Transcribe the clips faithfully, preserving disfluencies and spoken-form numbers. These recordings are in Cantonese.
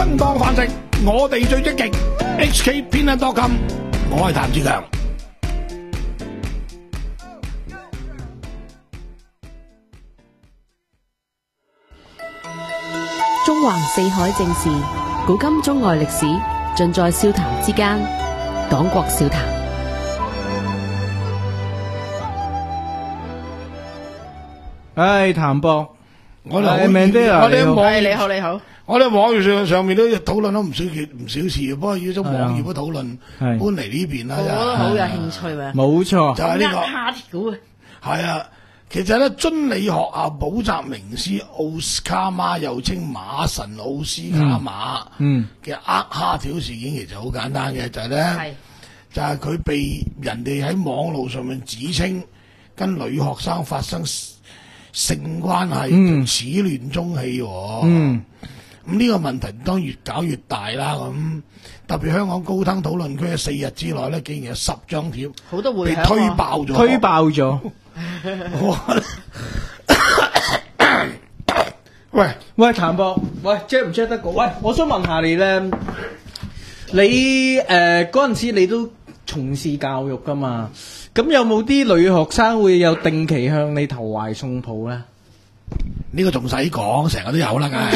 爭當飯食，我哋最積極。H K 偏袒多金，我係譚志強。 中橫四海正事，古今中外歷史，盡在笑談之間。黨國笑談。 唉，譚博， 我哋誒，Mandela， 我哋喺網你好，你好。 我哋網頁上上面都討論咗唔少件唔少事，不過要將網頁嘅討論搬嚟呢邊啦。 我都好有興趣啊！ 冇錯， 就係呢個蝦條啊！ 係啊，其實咧，遵理學校補習名師奧斯卡瑪，又稱馬神奧斯卡瑪嘅呃蝦條事件，其實好簡單嘅，就係咧，就係佢被人哋喺網路上面指稱跟女學生發生性關係，始亂終棄。嗯。咁呢個問題當然越搞越大啦，咁特別香港高登討論區喺四日之內咧，竟然有十張貼， 好多回被推爆咗， 推爆咗。喂喂，譚博，喂 check 唔 check 得過？喂，我想問下你咧，你誒嗰陣時你都從事教育噶嘛？咁有冇啲女學生會有定期向你投懷送抱咧？ 呢個仲使講，成日都有啦，梗係。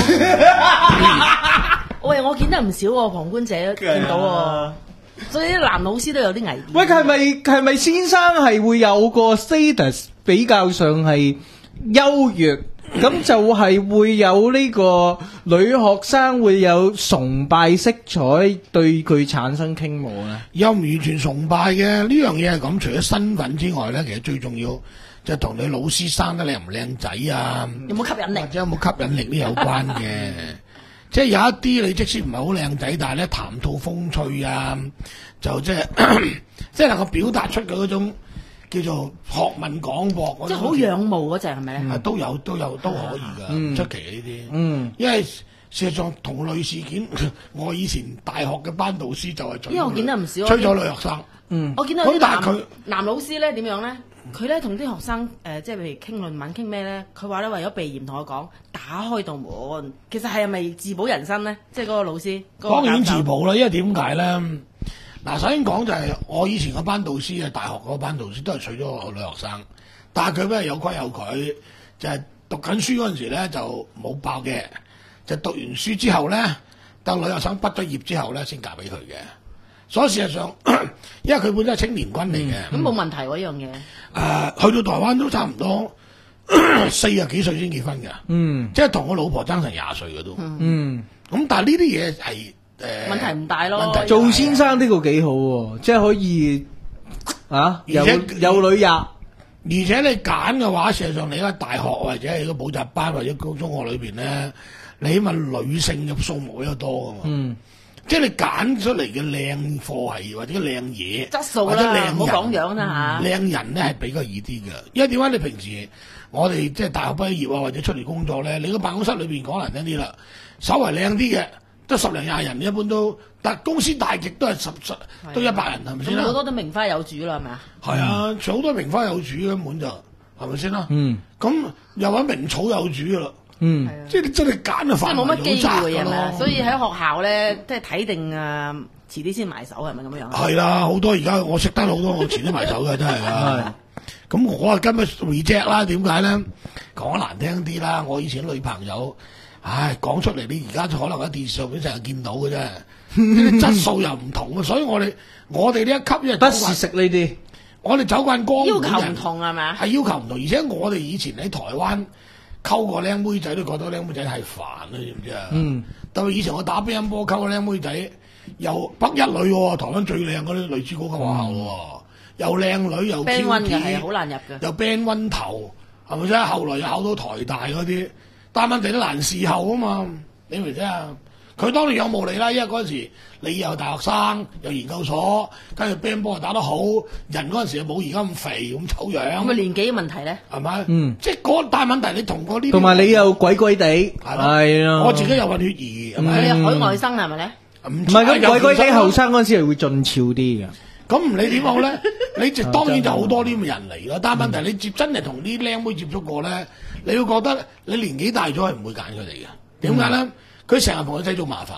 喂，我見得唔少喎，旁觀者見到喎，所以啲男老師都有啲危險。 喂，係咪係咪先生係會有個 status 比較上係優越，咁就係會有呢個女學生會有崇拜色彩，對佢產生傾慕咧？ 又唔完全崇拜嘅，呢樣嘢係咁，除咗身份之外咧，其實最重要。就同你老師生得靚唔靚仔啊， 有冇吸引力， 或者有冇吸引力呢有關嘅。即係有一啲你即使唔係好靚仔，但係咧談吐風趣啊，就即係即係能夠表達出佢嗰種叫做學問廣博。 即係好仰慕嗰隻係咪咧？ 都有都有都可以㗎，唔、嗯、出奇呢啲。嗯，因為事實上同類事件，我以前大學嘅班導師就係追， 因為我見得唔少， 追咗女學生。 嗯，我見到啲男男老師咧點樣咧？佢咧同啲學生誒、呃，即係譬如傾論文傾咩咧？佢話咧為咗避嫌，同我講打開道門。其實係咪自保人身咧？即係嗰個老師。嗰個、 當然自保啦，因為點解咧？嗱，首先講就係我以前個班導師啊，大學嗰個班導師都係娶咗個女學生，但係佢咩有規有矩，就係、是、讀緊書嗰陣時咧就冇爆嘅，就讀完書之後咧，等女學生畢咗業之後咧先嫁俾佢嘅。所以事實上，因為佢本身係青年軍嚟嘅， 咁、嗯、冇問題喎呢樣嘢。誒、 呃，去到台灣都差唔多四十幾歲先結婚嘅，嗯，即係同我老婆爭成廿歲嘅都，嗯，咁但係呢啲嘢係誒問題唔大咯。 做先生呢個幾好喎，即係可以啊，有有女入， 而且你揀嘅話，事實上你喺大學或者係個補習班或者高中學裏邊咧，你起碼女性嘅數目比較多㗎嘛。嗯。即係你揀出嚟嘅靚貨係或者靚嘢，質素啦，或者靚人，唔好講樣啦嚇。靚人咧係比較易啲嘅，因為點解你平時我哋即係大學畢業啊，或者出嚟工作咧，你個辦公室裏邊講難聽啲啦，稍為靚啲嘅都十零廿人，一般都，但公司大極都係十十都一百人係咪先啦？ 好多都名花有主啦，係咪啊？ 係啊，好、嗯、多名花有主根本就係咪先啦？嗯，咁又揾名草有主噶啦。嗯，即係你真係揀啊，即係冇乜機會係咪？ 所以喺學校咧，即係睇定啊，遲啲先埋手係咪咁樣？ 係啦，好多而家我識得好多，我遲啲埋手嘅真係噶。咁我啊今日 reject 啦，點解咧？講難聽啲啦，我以前女朋友，唉，講出嚟你而家就可能喺電視上邊成日見到嘅啫，啲質素又唔同啊，所以我哋我哋呢一級因為不是食呢啲， 我哋走慣江要求唔同係咪？ 係要求唔同，而且我哋以前喺台灣。溝個靚妹仔都覺得靚妹仔係煩啊，知唔知啊？嗯，特別以前我打乒乓波溝個靚妹仔，又北一女喎，台灣最靚嗰啲女主角嘅學校喎，嗯、又靚女又挑剔， 好難入嘅， 又 band one 頭，係咪先？後來又考到台大嗰啲，但問題都難伺候啊嘛，你明唔明啊？佢當年有冇嚟啦？因為嗰陣時你又大學生，又研究所，跟住乒乓波又打得好，人嗰陣時又冇而家咁肥咁醜樣。 咁咪年紀嘅問題咧？ 係咪？嗯，即係嗰大問題，你同嗰啲同埋你又鬼鬼地，係啊！ 我自己又混血兒，係咪？ 你係海外生係咪咧？ 唔係咁鬼鬼地後生嗰陣時係會俊俏啲嘅。 咁唔理點好咧，你就當然就好多啲咁嘅人嚟啦。但係問題你接真係同啲靚妹接觸過咧，你會覺得你年紀大咗係唔會揀佢哋嘅。點解咧？佢成日同佢製造麻煩，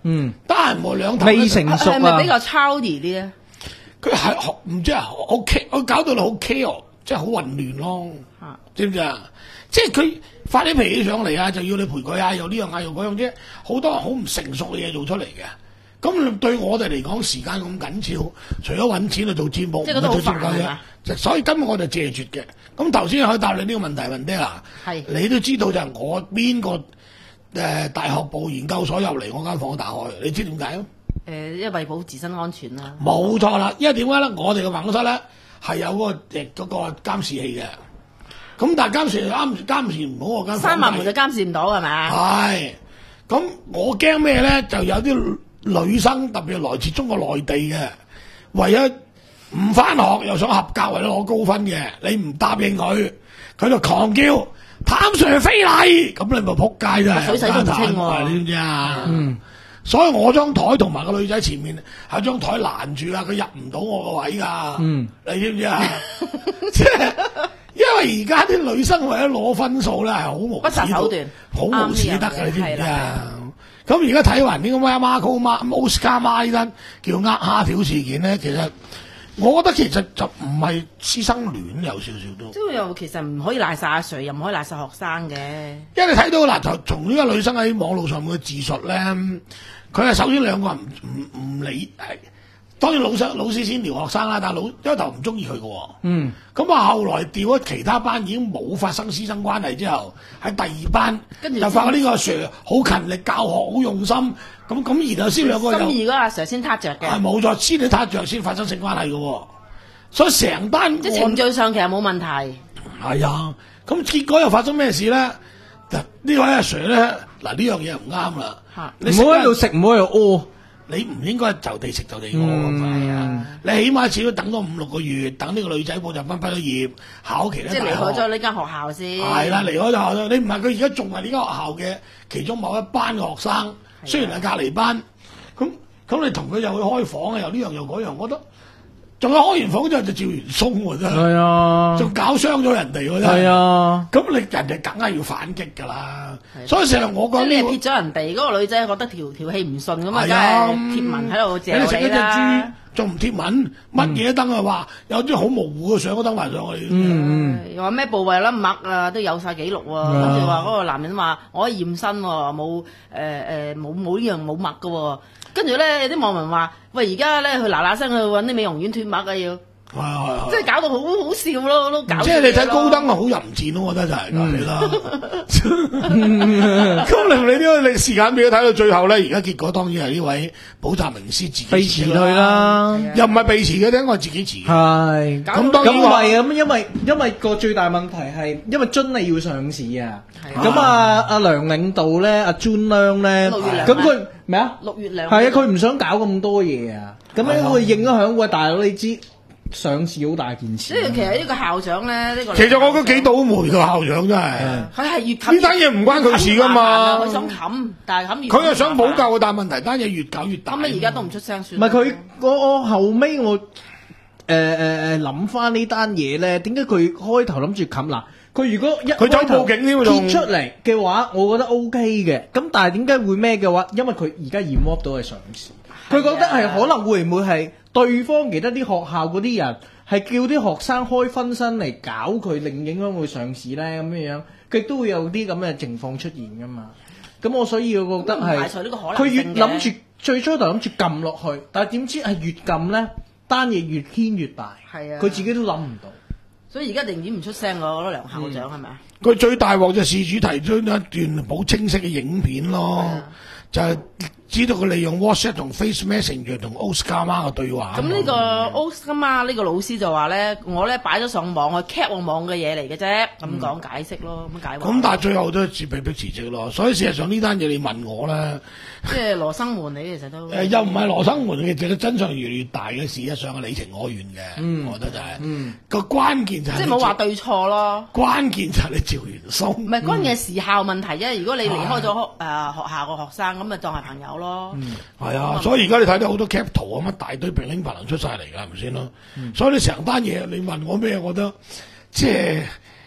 嗯， 得閒磨兩頭未成熟啊， 係咪比較 childy 啲咧？ 佢係學唔知啊，好 K，我搞到你好 chaos，即係好混亂咯。 啊， 知唔知啊？即係佢發啲脾氣上嚟啊，就要你陪佢啊，又呢樣啊，又嗰樣啫，好多好唔成熟嘅嘢做出嚟嘅。咁對我哋嚟講，時間咁緊要，除咗揾錢去做節目， 即係覺得好唔係做節目煩嘅啫。所以根本我就謝絕嘅。咁頭先可以答你呢個問題，問爹啦， 係你都知道就係我邊個誒、呃、大學部研究所入嚟我間房打開，你知點解啊？ 誒、呃，因為為保自身安全啦。 冇錯啦，因為點解咧？我哋嘅辦公室咧係有嗰、那個誒嗰、那個監視器嘅。咁但係監視啱監視唔好我間房。 閂埋門就監視唔到係咪？ 係。咁我驚咩咧？就有啲女生特別來自中國內地嘅，為咗唔翻學又想合格，為咗攞高分嘅，你唔答應佢，佢就狂叫譚 Sir 非禮，咁你咪撲街真係。 水洗都唔清喎， 你知唔知啊？ 嗯。 所以我張台同埋個女仔前面係張台攔住啊，佢入唔到我個位㗎。嗯，你知唔知啊？即係因為而家啲女生為咗攞分數咧，係好無不擇手段， 好無恥得㗎，你知唔知啊？咁而家睇完呢個 Marco Oscar Ma 呢單叫呃蝦條事件咧，其實我覺得其實就唔係師生戀，有少少都。 即係又其實唔可以賴晒阿 Sir，又唔可以賴晒學生嘅。 因為你睇到嗱，就從呢個女生喺網絡上面嘅自述咧。佢係首先兩個人唔唔唔理，係當然老師老師先撩學生啦，但係老一頭唔中意佢嘅喎。嗯，咁啊後來調咗其他班已經冇發生師生關係之後，喺第二班跟住就發覺呢個 Sir 好勤力教學，好用心，咁咁然後先兩個人。 心意嗰阿 Sir 先撻着嘅。係冇錯，先你撻着先發生性關係嘅喎，所以成單即係程序上其實冇問題。 係啊，咁結果又發生咩事咧？嗱呢位阿 Sir 咧，嗱呢樣嘢唔啱啦。 唔好喺度食，唔好喺度屙。 你唔應該就地食就地屙咁係啊！你起碼至少等多五六個月，等呢個女仔補習班畢咗業，考期咧。 即係離開咗呢間學校先。 係啦，離開咗學校，你唔係佢而家仲係呢間學校嘅其中某一班嘅學生，雖然係隔離班，咁咁你同佢又去開房啊，又呢樣又嗰樣，我覺得。仲有開完房之後就趙元鬆喎真係， 係啊， 仲搞傷咗人哋喎真係， 係啊， 咁你人哋梗係要反擊㗎啦，所以成日我覺得你係撇咗人哋嗰個女仔，覺得條條氣唔順咁啊，梗係貼文喺度借你食一隻豬，仲唔貼文，乜嘢都登啊話，有啲好模糊嘅相都登埋上去， 嗯又話咩部位啦墨啊都有晒記錄喎，跟住話嗰個男人話我可以驗身喎，冇誒誒冇冇呢樣冇墨㗎喎。跟住咧，有啲網民話：喂，而家咧，佢嗱嗱聲去揾啲美容院脫墨啊，要， 係係即係搞到好好笑咯，都搞。 即係你睇高登啊，好淫賤咯，我覺得就係咁啦。咁你你呢個你時間表睇到最後咧，而家結果當然係呢位補習名師自己被辭退啦， 又唔係被辭嘅，因為自己辭。 係咁當然咁係咁，因為因為個最大問題係因為津理要上市啊。咁啊，阿梁領導咧，阿專亮咧，咁佢。咩啊？ 六月兩係啊，佢唔想搞咁多嘢啊，咁樣會影響喂大佬，你知上市好大件事。 即係其實呢個校長咧，呢個其實我覺得幾倒霉個校長真係， 佢係越冚呢單嘢唔關佢事噶嘛， 佢想冚，但係冚完佢又想補救，但係問題單嘢越搞越大。 咁你而家都唔出聲算。 唔係佢，我我後尾我誒誒誒諗翻呢單嘢咧，點解佢開頭諗住冚嗱？佢如果一佢走報警添， 揭出嚟嘅話，我覺得 O K 嘅。咁但係點解會咩嘅話？因為佢而家驗 up 到係上市，佢覺得係可能會唔會係對方其他啲學校嗰啲人係叫啲學生開分身嚟搞佢，令影響佢上市咧咁樣樣，佢亦都會有啲咁嘅情況出現噶嘛。咁我所以我覺得係佢越諗住最初就諗住撳落去，但係點知係越撳咧，單嘢越牽越大。係啊，佢自己都諗唔到。 所以而家寧願唔出聲我覺得梁校長係咪啊？ 佢最大鑊就事主提出一段好清晰嘅影片咯，就係知道佢利用 WhatsApp 同 Face Messenger 同 Oscar Ma 嘅對話。 咁呢個 Oscar Ma 呢個老師就話咧，我咧擺咗上網，我 cap 我網嘅嘢嚟嘅啫，咁講解釋咯，咁解話。 咁但係最後都係被迫辭職咯，所以事實上呢單嘢你問我咧， 即係羅生門你其實都誒又唔係羅生門嘅，其實真相越嚟越大嘅，事實上係你情我願嘅，我覺得就係個關鍵就係即係冇話對錯咯。 關鍵就係你趙元鬆， 唔係關鍵係時效問題啫。如果你離開咗誒學校個學生，咁咪當係朋友咯。 係啊，所以而家你睇到好多 cap 圖啊，乜大堆平拎白能出晒嚟㗎，係咪先咯？所以你成單嘢你問我咩，我覺得即係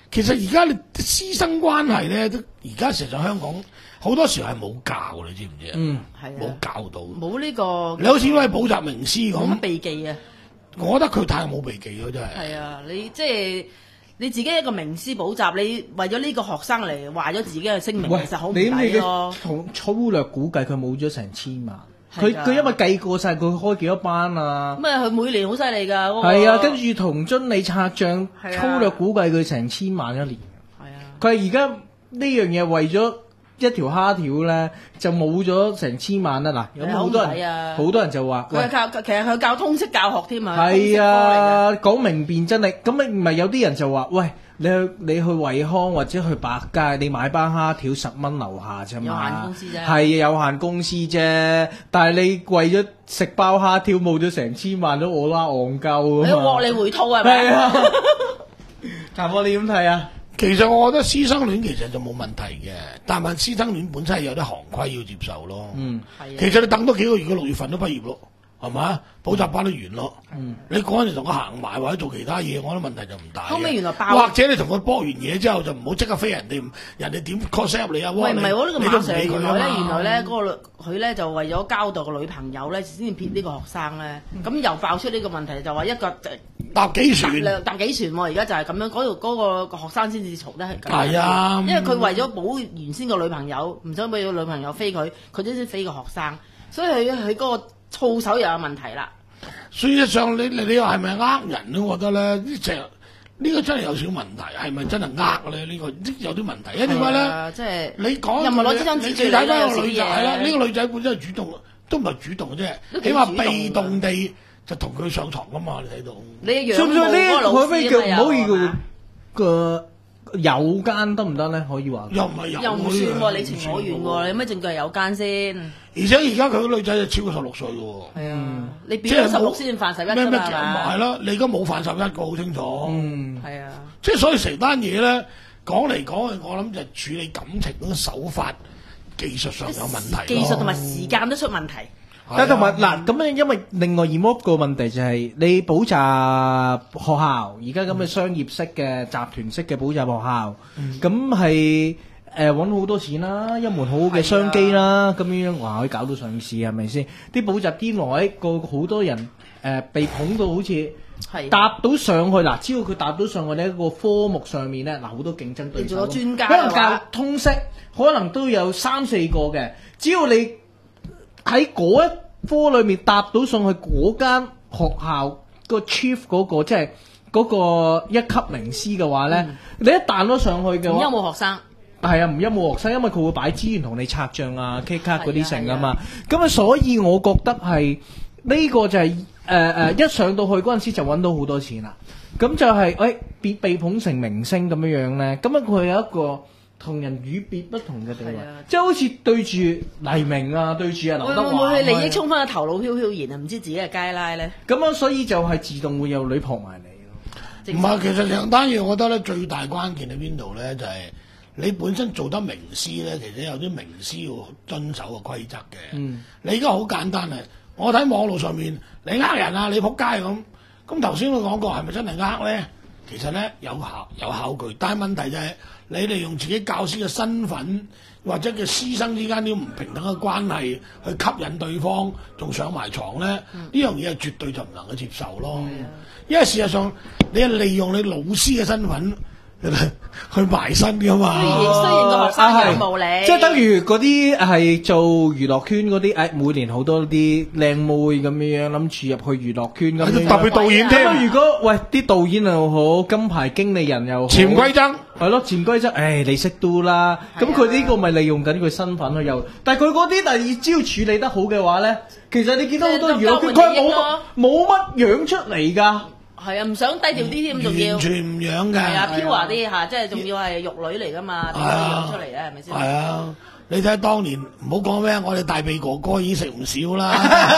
其實而家你師生關係咧，都而家實際上香港好多時候係冇教，你知唔知啊？ 嗯， 係啊， 冇教到。 冇呢個， 你好似嗰位補習名師咁， 冇乜避忌啊！ 我覺得佢太冇避忌咯，真係。 係啊，你即係你自己一個名師補習，你為咗呢個學生嚟壞咗自己嘅聲名， 喂其實好唔你抵咯。 從粗略估計佢冇咗成千萬， 係㗎佢佢因為計過晒佢開幾多班啊。 咁啊，佢每年好犀利㗎。嗰個係啊，跟住同津理拆帳， 係啊粗略估計佢成千萬一年。 係啊， 佢係而家呢樣嘢為咗一條蝦條咧，就冇咗成千萬啦。嗱，有好多人， 好唔抵啊好多人就話：喂， 佢係教，其實佢教通識教學添啊。 係啊，講明辨真理。咁咪唔係有啲人就話：喂，你去你去惠康或者去百佳，你買班蝦條十蚊樓下啫嘛。 有限公司啫。 係有限公司啫，但係你為咗食包蝦條冇咗成千萬都我啦戇鳩你啊嘛。 獲利回吐係咪？ 係啊，譚哥你點睇啊？ 其實我覺得師生戀其實就冇問題嘅，但係師生戀本身係有啲行規要接受咯。 嗯， 係啊。 其實你等多幾個月，佢六月份都畢業咯，係嘛？補習班都完咯。 嗯， 你嗰陣時同佢行埋或者做其他嘢，我覺得問題就唔大嘅。 後尾原來爆或者你同佢搏完嘢之後，就唔好即刻飛人哋，人哋點 call 入你啊？ 喂，唔係喎，呢個你都唔馬 Sir 理佢啊原來咧， 嘛原來咧嗰個佢咧就為咗交代個女朋友咧，先至騙呢個學生咧。咁又爆出呢個問題，就話一個搭幾船。 兩搭幾船喎，而家就係咁樣，嗰度嗰個學生先至嘈得係咁。 係啊因為佢為咗保原先個女朋友，唔想俾個女朋友飛佢，佢都先飛個學生，所以佢佢嗰個操守又有問題啦。 事實上，你你你話係咪呃人咧？我覺得咧，呢隻呢個真係有少少問題，係咪真係呃咧？呢、這個有啲問題，因為點解咧？ 啊即係你講又唔係攞支槍你你指住你睇翻個有女仔係啦， 時啲嘢呢、個女仔本身係主動，都唔係主動啫， 都幾起碼主動被動地就同佢上床噶嘛，你睇到。 你養算唔算呢？ 嗰個老可唔可以叫師唔可以叫啊嘛個有奸得唔得咧？可以話。 又唔係有又唔算喎，你情我願唔喎，你有咩證據係有奸先？ 而且而家佢個女仔就超過十六歲嘅喎。 係啊，你即係變咗十六冇先犯十一咩咩㗎嘛？係嘛係咯，你而家冇犯十一個好清楚。 嗯， 係啊， 即係所以成單嘢咧講嚟講去，我諗就處理感情嗰個手法技術上有問題咯。 技術同埋時間都出問題。 但同埋嗱咁樣，因為另外二摩個問題就係你補習學校而家咁嘅商業式嘅集團式嘅補習學校，咁係誒揾好多錢啦，一門好好嘅商機啦，咁樣哇可以搞到上市係咪先？啲補習天來個好多人誒被捧到好似係搭到上去嗱，只要佢搭到上去呢一個科目上面咧，嗱好多競爭對手， 你做咗專家可能嘅話教通識，可能都有三四個嘅，只要你喺嗰一科裏面搭到上去嗰間學校個 chief 嗰、個即係嗰個一級名師嘅話咧，你一彈咗上去嘅咁有話， 冇學生？ 係啊，唔憂冇學生，因為佢會擺資源同你拆帳啊、K 卡嗰啲成噶嘛。咁啊，所以我覺得係呢、個就係誒誒一上到去嗰陣時就揾到好多錢啦。咁就係、誒、被被捧成明星咁樣樣咧，咁啊佢有一個同人與別不同嘅地位， 係啊即係好似對住黎明啊，對住啊劉會德華唔會去利益咁樣衝翻個頭腦飄飄然啊？唔知自己係街拉咧？ 咁樣，所以就係自動會有女撲埋你咯。 唔係，其實兩單嘢，我覺得咧最大關鍵喺邊度咧，就係、你本身做得名師咧，其實有啲名師要遵守個規則嘅。 嗯， 你而家好簡單啊！我睇網絡上面，你呃人啊，你仆街咁。咁頭先我講過，係咪真係呃咧？其實咧有效有考據，但係問題就係、你利用自己教師嘅身份或者嘅師生之間啲唔平等嘅關係去吸引對方，仲上埋床咧，呢、 嗯、 樣嘢係絕對就唔能夠接受咯。因為事實上你係利用你老師嘅身份去埋身噶嘛。 雖然雖然個學生有無理， 即係等於嗰啲係做娛樂圈嗰啲，誒每年好多啲靚妹咁樣諗住入去娛樂圈咁樣， 特別導演添。 咁如果喂啲導演又好，金牌經理人又好， 潛規則係咯，潛規則，誒你識都啦。咁佢呢個咪利用緊佢身份去又，但係佢嗰啲第二招處理得好嘅話咧，其實你見到好多娛樂圈，佢係冇冇乜樣出嚟㗎。 係啊，唔想低調啲添，仲要完全唔樣㗎。 係啊，飄華啲嚇，即係仲要係玉女嚟噶嘛，點樣養出嚟咧？係咪先？ 係啊，你睇下當年唔好講咩，我哋大鼻哥哥已經食唔少啦。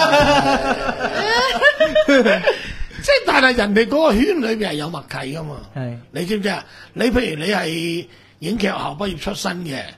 即係但係人哋嗰個圈裏邊係有默契噶嘛。 係， 你知唔知啊？你譬如你係影劇學校畢業出身嘅，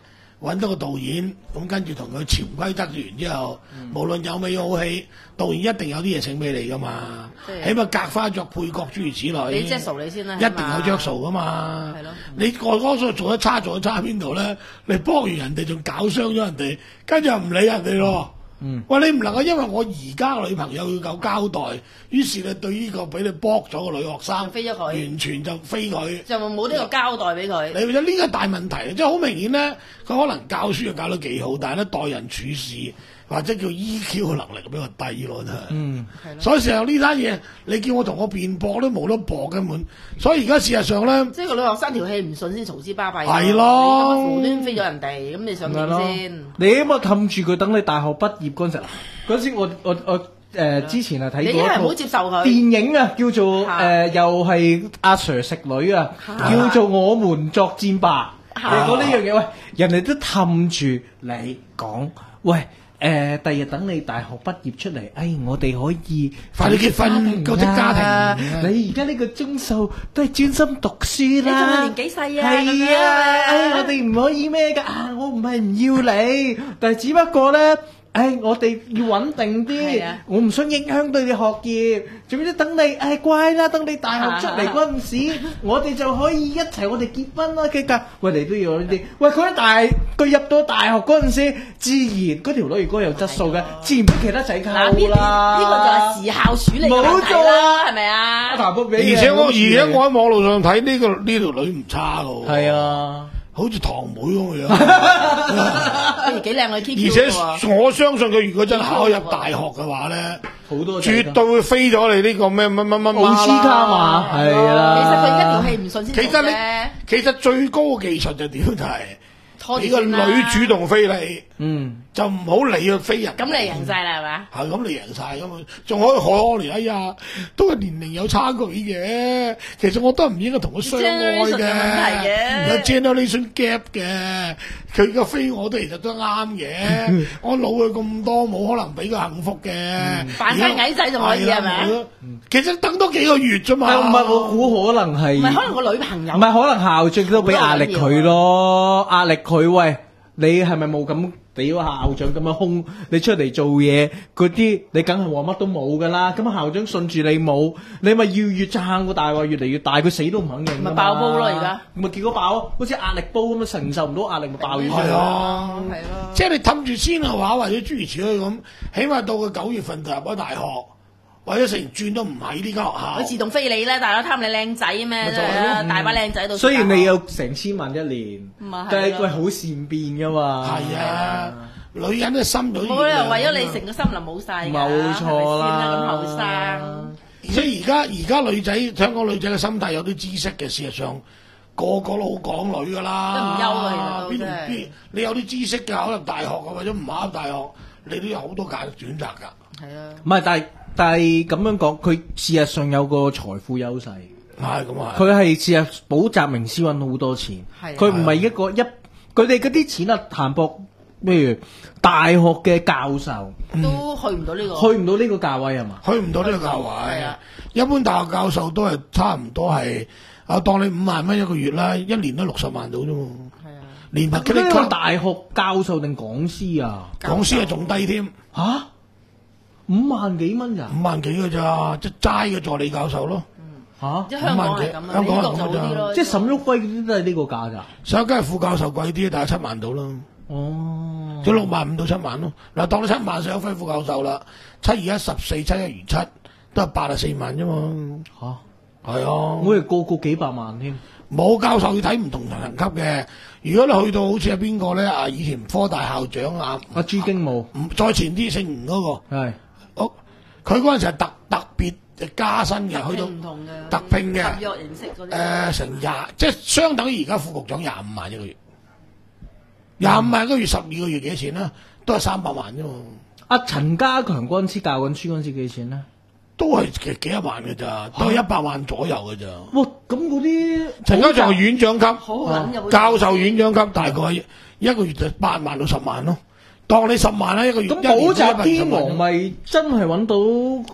揾到個導演，咁跟住同佢潛規則完之後，嗯、無論有美好戲，導演一定有啲嘢請俾你噶嘛，起碼隔花作配角諸如此類。 你著數你先啦， 一定有著數噶嘛。 係咯， 你個個數做得差做得差邊度咧？你幫完人哋仲搞傷咗人哋，跟住又唔理人哋咯。嗯，喂，你唔能夠因為我而家個女朋友要夠交代，於是你對呢個俾你駁咗個女學生， 飛咗佢， 完全就飛佢， 就冇呢個交代俾佢。 你覺得呢個大問題，即係好明顯咧，佢可能教書又教得幾好，但係咧待人處事或者叫 E Q 嘅能力比較低咯，真係。嗯，所以成日呢單嘢，你叫我同我辯駁都冇得駁根本。所以而家事實上咧， 即係個女學生條氣唔順先嘈之巴閉。 係咯， 無端飛咗人哋，咁你想點先？ 你起碼氹住佢，等你大學畢業嗰陣時，嗰時我我我誒、呃、之前啊睇過一套接受佢電影啊，叫做誒、呃、又係阿 Sir 食女啊，叫做我們作戰吧。你講呢樣嘢，喂，人哋都氹住你講，喂。誒、呃，第日等你大學畢業出嚟，哎，我哋可以快啲結婚，組織家庭。 啊、你而家呢個鐘數都係專心讀書啦。 你仲年紀細啊？ 係啊，哎，我哋唔可以咩㗎？啊，我唔係唔要你，但係只不過咧。誒，我哋要穩定啲，我唔想影響到你學業。總之等你誒乖啦，等你大學出嚟嗰陣時，我哋就可以一齊我哋結婚啦。嘅㗎，喂，你都要呢啲。喂，佢喺大佢入到大學嗰陣時，自然嗰條女如果有質素嘅，自然俾其他仔溝啦。 呢個就係時校處理嘅問題啦，係咪啊？ 而且我而家我喺網絡上睇呢個呢條女唔差㗎喎。 係啊。 好似堂妹咁嘅樣， 幾靚女， 而且我相信佢如果真係考入大學嘅話咧， 好多絕對會飛咗你呢個咩乜乜乜奧斯卡嘛，係啊。 其實佢一條氣唔順先。 其實你其實最高嘅技術就點就係你個女主動飛你，嗯，就唔好理佢飛人。 咁你贏晒啦，係嘛？ 係咁，你贏晒咁嘛，仲可以可憐。哎呀，都係年齡有差距嘅。其實我都唔應該同佢相愛嘅，有 generation gap 嘅。佢而家飛我都其實都啱嘅。我老佢咁多，冇可能俾佢幸福嘅。 扮晒矮仔仲可以係咪？ 其實等多幾個月啫嘛。 唔係我估可能係， 唔係可能個女朋友， 唔係可能校長都俾壓力佢咯，壓力佢喂，你係咪冇咁俾個校長咁樣兇你出嚟做嘢嗰啲，你梗係話乜都冇噶啦。咁校長信住你冇，你咪要越撐個大話越嚟越大，佢死都唔肯認。 咪爆煲咯而家， 咪結果爆，好似壓力煲咁樣，承受唔到壓力咪爆完。 係啊，係咯。即係你氹住先嘅話，或者諸如此類咁，起碼到佢九月份就入咗大學。或者成轉都唔喺呢間學校， 佢自動飛你啦！大佬貪你靚仔咩？真係大把靚仔到。 雖然你有成千萬一年，但係佢好善變噶嘛。 係啊，女人嘅心都冇理由為咗你成個森林冇晒㗎， 冇錯啦。 咁後生， 而且而家而家女仔香港女仔嘅心態有啲知識嘅，事實上個個都好港女㗎啦， 都唔憂㗎，其實都真係。 你有啲知識嘅考入大學嘅，或者唔考入大學，你都有好多價值選擇㗎。 係啊， 唔係，但係。但係咁樣講，佢事實上有個財富優勢。 係咁啊！ 佢係事實補習名師揾好多錢。佢唔係一個一，佢哋嗰啲錢啊，談博，譬如大學嘅教授都去唔到呢個， 去唔到呢個價位係嘛？ 去唔到呢個價位。係啊，一般大學教授都係差唔多係啊，當你五萬蚊一個月啦，一年都六十萬到啫嘛。係啊，連埋嗰啲大學教授定講師啊？ 講師係仲低添嚇。五萬幾蚊咋？ 五萬幾嘅咋，即係齋嘅助理教授咯。 嚇， 即係香港係咁啊，香港係咁咋。 即係沈旭輝嗰啲都係呢個價咋？ 上梗係副教授貴啲，但係七萬到啦。 哦， 即係六萬五到七萬咯。嗱，當你七萬上輝副教授啦，七二一十四，七一如七，都係八十四萬啫嘛。嚇，係啊， 我哋個個幾百萬添。 冇教授要睇唔同層級嘅。如果你去到好似係邊個咧？啊，以前科大校長啊， 阿朱經武， 唔再前啲姓吳嗰個係。 哦，佢嗰陣時係特特別加薪嘅，去到特聘嘅合約形式嗰啲。 誒，成廿，即係相等於而家副局長廿五萬一個月，廿五萬一個月十二個月幾錢啦？都係三百萬啫嘛。 阿陳家強嗰陣時教緊書嗰陣時幾錢咧？ 都係幾幾一萬嘅咋，都係一百萬左右嘅咋。 哇！咁嗰啲陳家強係院長級， 啊、 教授院長級，大概一個月就八萬到十萬咯。當你十萬啦一個月， 咁補習天王咪真係揾到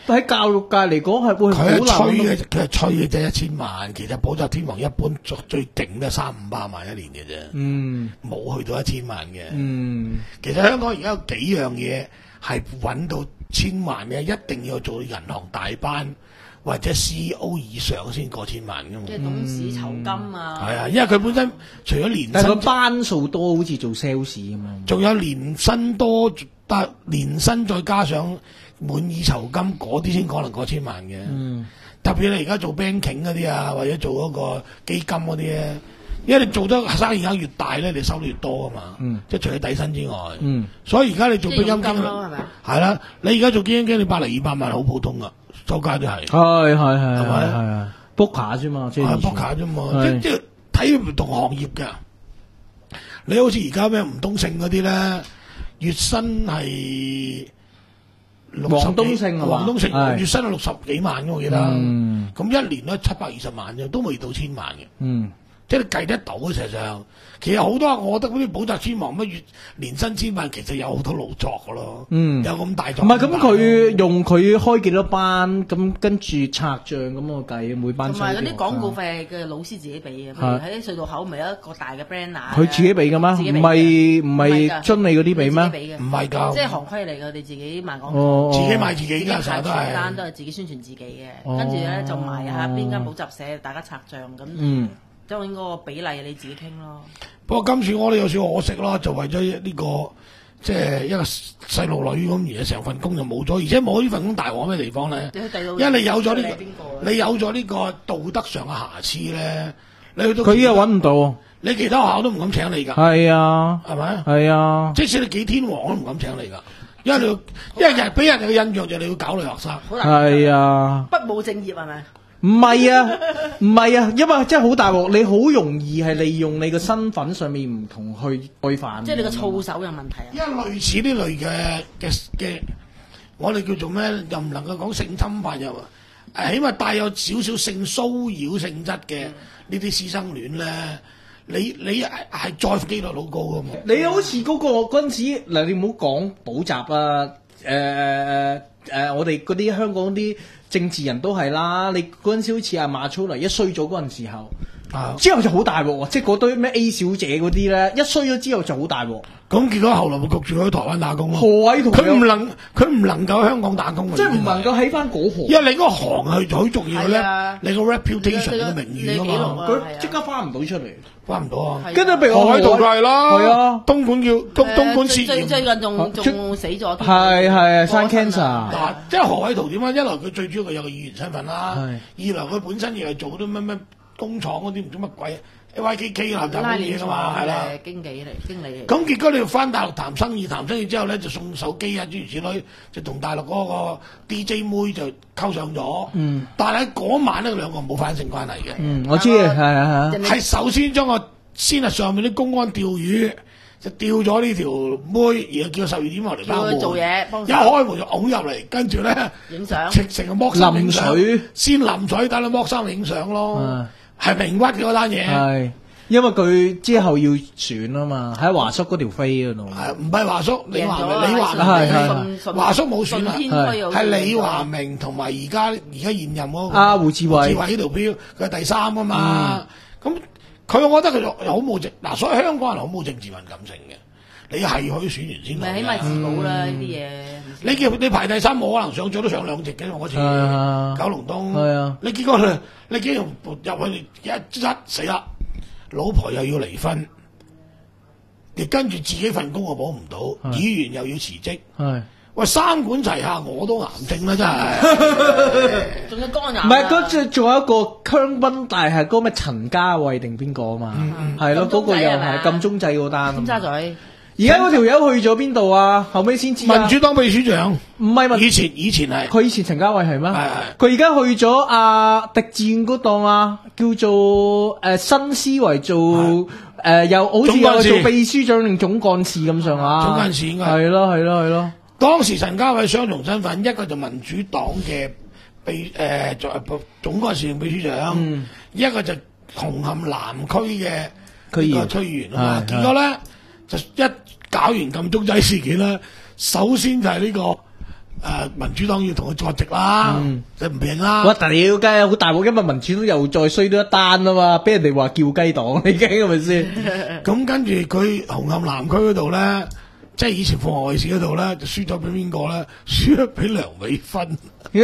喺教育界嚟講係會好佢係難吹嘅，佢係吹嘅啫，一千萬。其實補習天王一般最最勁都係三五百萬一年嘅啫， 嗯， 冇去到一千萬嘅。 嗯， 其實香港而家有幾樣嘢係揾到千萬嘅，一定要做銀行大班或者 C E O 以上先過千萬㗎嘛。 即係董事酬金啊。 係啊，因為佢本身除咗年但係個薪， 班數多，好似做 sales 咁樣。 仲有年薪多，但年薪再加上滿意酬金嗰啲先可能過千萬嘅。 嗯， 特別你而家做 banking 嗰啲啊，或者做嗰個基金嗰啲咧，因為你做得生意額越大咧，你收得越多啊嘛。 嗯， 即係除咗底薪之外。 嗯， 所以而家你做基金經理即係佣金咯，係咪啊？ 係啦，你而家做基金經理百零二百萬好普通噶，周街都係。 係係係係咪係係 book 卡啫嘛，即係係以前 book 卡啫嘛， 係即即係睇唔同行業嘅。你好似而家咩吳東勝嗰啲咧，月薪係六十黃東幾勝係嘛黃東勝係月薪係六十幾萬嘅我記得， 嗯咁一年都七百二十萬啫，都未到千萬嘅。 嗯。 即係你計得到嘅，事實上，其實好多我覺得嗰啲補習天王乜月年薪千萬，其實有好多勞作嘅咯。 嗯有咁大作。 唔係咁，佢用佢開幾多班，咁跟住拆賬咁我計每班收同埋嗰啲幾多廣告分費嘅老師自己俾嘅，譬係如喺啲隧道口咪有一個大嘅 banner。 佢自己俾嘅咩？唔自己俾嘅係唔係㗎津你嗰啲俾咩？ 自己俾嘅唔係㗎， 即係行規嚟嘅，我哋自己賣廣告， 哦， 自己賣自己自己㗎，成派日都係。 傳單都係自己宣傳自己嘅， 哦跟住咧就埋下邊間補習社，大家拆賬咁。 嗯， 當然嗰個比例你自己傾咯。 不過今次我哋有少可惜咯，就為咗呢、個即係一個細路女咁，而家成份工就冇咗，而且冇呢份工大鑊咩地方咧？ 你去第度因為你有咗呢、 你係邊個， 個你有咗呢個道德上嘅瑕疵咧，你去到佢依家揾唔到， 你其他學校都唔敢請你㗎， 係啊， 係咪？ 係啊， 即使你幾天王都唔敢請你㗎，因為你要，因為人俾人嘅印象就係你要搞女學生。 好難係啊。 不務正業係咪？ 唔係啊，唔係啊，因為真係好大鑊，你好容易係利用你個身份上面唔同去對犯。 即係你個操守有問題啊！ 因為類似呢類嘅嘅嘅，我哋叫做咩？又唔能夠講性侵犯又誒，起碼帶有少少性騷擾性質嘅呢啲師生戀咧，你你係係再機率好高噶嘛？ 你好似嗰、個嗰陣時，嗱你唔好講補習啊，誒誒誒，我哋嗰啲香港啲政治人都係啦，你嗰陣時好似阿馬超嚟一衰咗嗰陣時候， 啊， 之後就好大鑊喎，即係嗰堆咩 A 小姐嗰啲咧，一衰咗之後就好大鑊。 咁結果後來咪焗住去台灣打工咯。 何偉同佢唔能佢唔能夠喺香港打工嘅， 即係唔能夠喺翻嗰行， 因為你嗰個行係好重要嘅咧係啊， 你個 reputation 你個嘅名譽啊你記錄嘛， 啊佢即刻翻唔到出嚟。 翻唔到啊。 係啊跟住譬如我何偉圖係啦， 係啊， 東莞叫東東莞最涉嫌。 最最近仲啊仲死咗添。 係係生過身 cancer 啊嗱，即係何偉圖點啊？一來佢最主要佢有個議員身份啦， 係二來佢本身亦係做啲乜乜工廠嗰啲唔知乜鬼 A Y K K 垃圾拉鏈嗰啲嘢噶嘛，係啦。 嘅經紀嚟，經理嚟。 咁結果你要翻大陸談生意，談生意之後咧就送手機啊諸如此類，就同大陸嗰個 D J 妹就溝上咗。 嗯， 但係嗰晚咧兩個冇發生性關係嘅， 嗯，我知係係係。 人哋係首先將個先係上面啲公安釣魚，就釣咗呢條妹，然後叫佢十二點落嚟叫包門， 佢做嘢幫一手開門就拱入嚟，跟住咧。 影相。 直成個剝衫影相淋水， 先淋水，等你剝衫影相咯嗯， 係明屈嘅嗰單嘢， 係，因為佢之後要選啊嘛，喺華叔嗰條飛嗰度。 係唔係華叔？李華贏咗啊明，李華係係明， 順順華叔冇選啊順天區好似係李華明同埋而家而家現任嗰個啊胡志偉胡志偉呢條標，佢係第三啊嘛。咁佢我覺得佢就好冇政嗱，所以香港人好冇政治敏感性嘅。你係可以選完先咪起碼講嘅。 自保啦呢啲嘢。 你叫你排第三，冇可能上咗都上兩席嘅嗰次係啊九龍東。 係啊你結果你你竟然入去一一死啦，老婆又要離婚，亦跟住自己份工又保唔到， 係議員又要辭職。 係。 喂，三管齊下，我都癌症啦，真係。 仲有肝癌啊。 唔係，嗰隻仲有一個香檳大係嗰個咩陳家慧定邊個啊嘛？係咯，嗰個又係撳鐘仔嗰單啊嘛。 尖沙咀。 而家嗰條友去咗邊度啊？後尾先知啊。 民主黨秘書長， 唔係民以前以前係佢以前陳家慧係咩？ 係係佢而家去咗阿狄志遠嗰檔啊，叫做誒新思維做誒，又好似總幹事有做秘書長定總幹事咁上下。 總幹事應該係係咯係咯係咯。 當時陳家偉雙重身份，一個就民主黨嘅秘誒總總幹事秘書長， 嗯一個就紅磡南區嘅區議員呢個區議員啊嘛。 係結果咧就一搞完撳鐘仔事件咧，首先就係呢個誒民主黨要同佢作席啦，就唔平啦。 哇！但係要雞好大鑊，因為民主黨又再衰咗一單啊嘛，俾人哋話叫雞黨，你驚係咪先？ 咁跟住佢紅磡南區嗰度咧，即係以前鳳凰衛視嗰度咧，就輸咗俾邊個咧？輸咗俾梁美芬。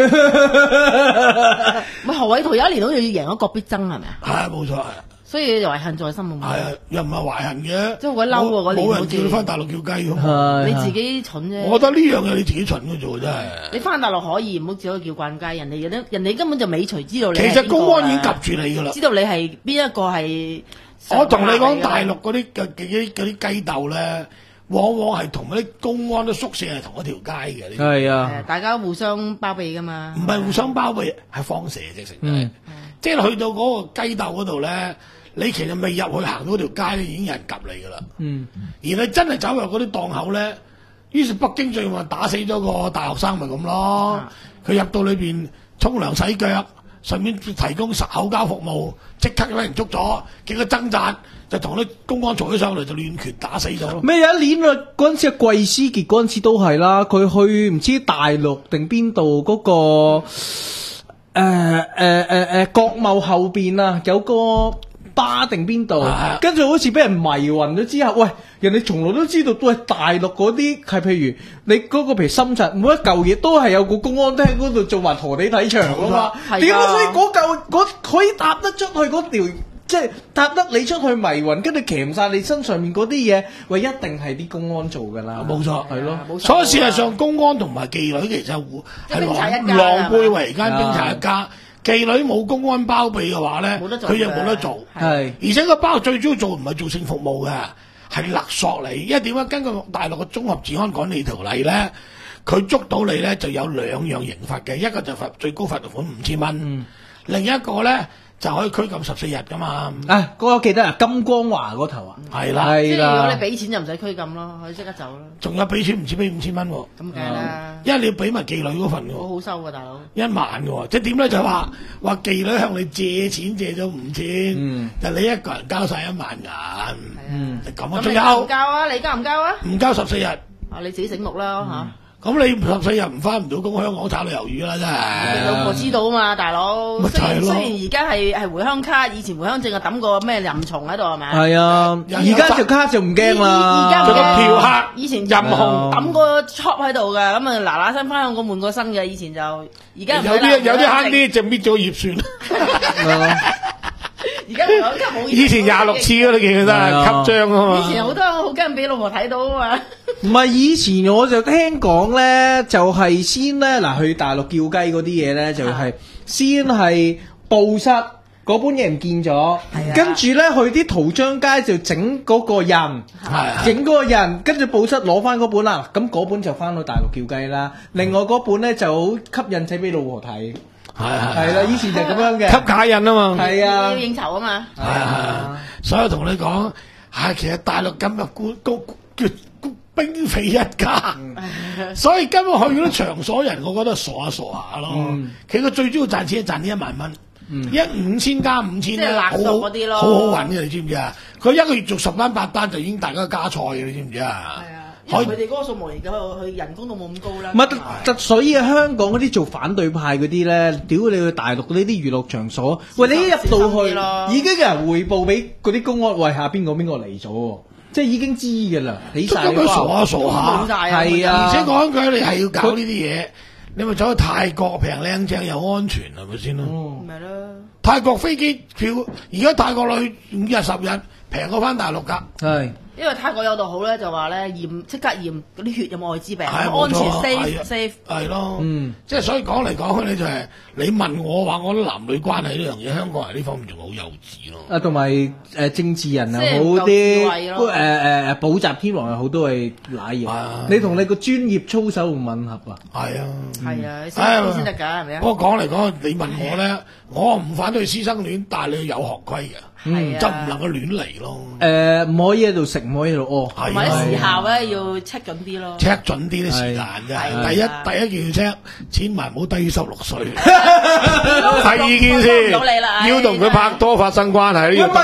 咪何偉圖有一年好似要贏咗郭必爭係咪啊？ 係啊，冇錯係。 所以遺恨在心冇。 係啊，又唔係懷恨嘅。 即係好鬼嬲喎！嗰年冇人叫你翻大陸叫雞咁。 係你自己蠢啫。 我覺得呢樣嘢你自己蠢嘅啫，真係。 你翻大陸可以，唔好只可以叫慣雞。人哋人人哋根本就尾隨知道你。 其實公安已經及住你㗎啦。 知道你係邊一個係。 我同你講，大陸嗰啲嘅啲嗰啲雞竇咧，往往係同嗰啲公安都宿舍係同一條街嘅。 係啊， 大家互相包庇㗎嘛。唔係互相包庇，係放蛇直情係。即係去到嗰個雞竇嗰度咧。你其實未入去行到嗰條街咧，已經有人及你噶啦。嗯，而你真係走入嗰啲檔口咧，於是北京最話打死咗個大學生咪咁咯。佢、啊、入到裏邊沖涼洗腳，順便提供口交服務，即刻俾人捉咗，結果掙扎就同啲公安嘈起上嚟，就亂拳打死咗咯。 咩有一年啊，嗰陣時貴思傑嗰陣時都係啦，佢去唔知大陸定邊度嗰個誒誒誒誒國貿後邊啊，有個。巴定邊度？跟住好似俾人迷暈咗之後，喂，人哋從來都知道都係大陸嗰啲，係譬如你嗰個譬如深圳每一嚿嘢都係有個公安廳嗰度做埋陀地體場㗎嘛？點解所以嗰嚿嗰可以搭得出去嗰條，即係搭得你出去迷暈，跟住鉗晒你身上面嗰啲嘢，喂，一定係啲公安做㗎啦。 冇錯， 係咯。 所以事實上，公安同埋妓女其實係狼狼狽為奸，兵柴一家。妓女冇公安包庇嘅話咧，佢又冇得做。係，而且個包最主要做唔係做性服務嘅，係勒索你。因為點解根據大陸嘅綜合治安管理條例咧，佢捉到你咧就有兩樣刑罰嘅，一個就罰最高罰款五千蚊，嗯、另一個咧就可以拘禁十四日噶嘛。 啊，嗰、那個記得啊，金光華嗰頭啊， 係啦， 係啦。即係如果你俾錢就唔使拘禁咯，可以即刻走咯。仲有俾錢唔止俾五千蚊喎。咁梗係啦， 因為你要俾埋妓女嗰份喎。好好收㗎，大佬。一萬嘅，即係點咧？就係話話妓女向你借錢借咗五千，嗯、就你一個人交晒一萬銀。嗯，咁啊，仲有唔交啊？你交唔交啊？ 唔交十四日。 啊，你自己醒目啦嚇。 咁你十四日唔翻唔到工，香港炒你魷魚啦，真係。 你老婆知道啊嘛，大佬。雖然雖然而家係係回鄉卡，以前回鄉證啊抌個咩任蟲喺度係咪？ 係啊，而家條卡就唔驚啦。 而家個票客， 以前任紅抌個 chop 喺度㗎，咁啊嗱嗱聲翻香港換個新嘅，以前就而家有啲有啲慳啲就搣咗葉算。 而家回鄉卡冇。 以前廿六次嗰啲記得吸章啊嘛。 以前好多好驚俾老婆睇到啊嘛。 唔係，以前我就聽講咧，就係、是、先咧嗱，去大陸叫雞嗰啲嘢咧，就係、是、先係報失嗰本嘢唔見咗，跟住咧去啲圖章街就整嗰個印，整嗰個印，跟住報失攞翻嗰本啦，咁嗰本就翻到大陸叫雞啦。另外嗰本咧就好吸引仔俾老婆睇，係係啦，以前就咁樣嘅， 吸假印啊嘛， 係啊， 要應酬啊嘛， 係啊，所以同你講，係其實大陸今日官高叫。兵匪一家，嗯、所以今日去嗰啲場所人，我覺得傻下傻下咯。嗯、其實佢最主要賺錢係賺呢一萬蚊，嗯、一五千加五千咧，好好好好揾嘅，你知唔知啊？佢一個月做十單八單就已經大家加菜嘅，你知唔知啊？係啊， 因為佢哋嗰個數目嚟嘅，佢人工都冇咁高啦。 唔係，所以香港嗰啲做反對派嗰啲咧，屌你去大陸呢啲娛樂場所，喂你一入到去，已經有人匯報俾嗰啲公安，喂下邊個邊個嚟咗。即係已經知㗎啦，起晒佢傻下傻下， 係啊！ 而且講句，你係要搞呢啲嘢，你咪走去泰國平靚正又安全係咪先咯？ 咪咯、嗯， 泰國飛機票而家泰國去五日十日平過翻大陸㗎。係。 因為泰國有度好咧，就話咧驗即刻驗嗰啲血有冇艾滋病，安全 safe safe 係咯，嗯，即係所以講嚟講去咧就係你問我話，我覺得男女關係呢樣嘢，香港人呢方面仲好幼稚咯。啊，同埋誒政治人又好啲，誒誒誒補習天王又好，都係賴嘢。你同你個專業操守唔吻合啊？係啊，係啊，先先得㗎，係咪啊？不過講嚟講去，你問我咧，我唔反對師生戀，但係你要有學規嘅。嗯，就唔能夠亂嚟咯。誒，唔可以喺度食，唔可以喺度屙。同埋啲時效咧要 check 準啲咯。check 準啲啲時間啫。第一第一件要 check，千萬唔好低於十六歲。第二件事要同佢拍拖發生關係，要等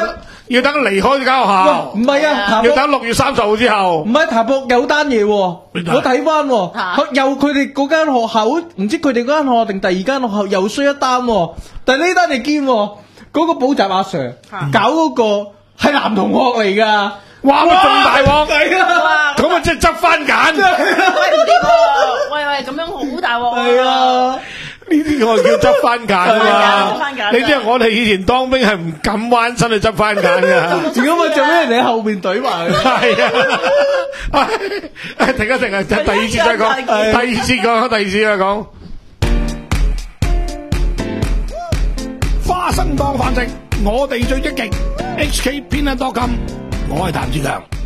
要等離開間學校， 唔係啊，譚博要等六月三十號之後。 唔係譚博有單嘢喎，我睇翻喎，又佢哋嗰間學校，唔知佢哋嗰間學校定第二間學校又衰一單喎，但係呢單你堅喎，嗰個補習阿 Sir 搞嗰個係男同學嚟㗎。 哇！咪仲大鑊， 係啊！ 咁啊，即係執番揀。 喂唔掂喎！喂喂，咁樣好大鑊。 係啊！ 呢啲我叫執番揀啊嘛。 執番揀。 你知我哋以前當兵係唔敢彎身去執番揀㗎。 如果咪就俾人哋喺後面懟埋。 係啊！停一停啊！第二次再講，第二次講，第二次再講。花生當飯食，我哋最積極。H K Peanut dot com 我係譚志強。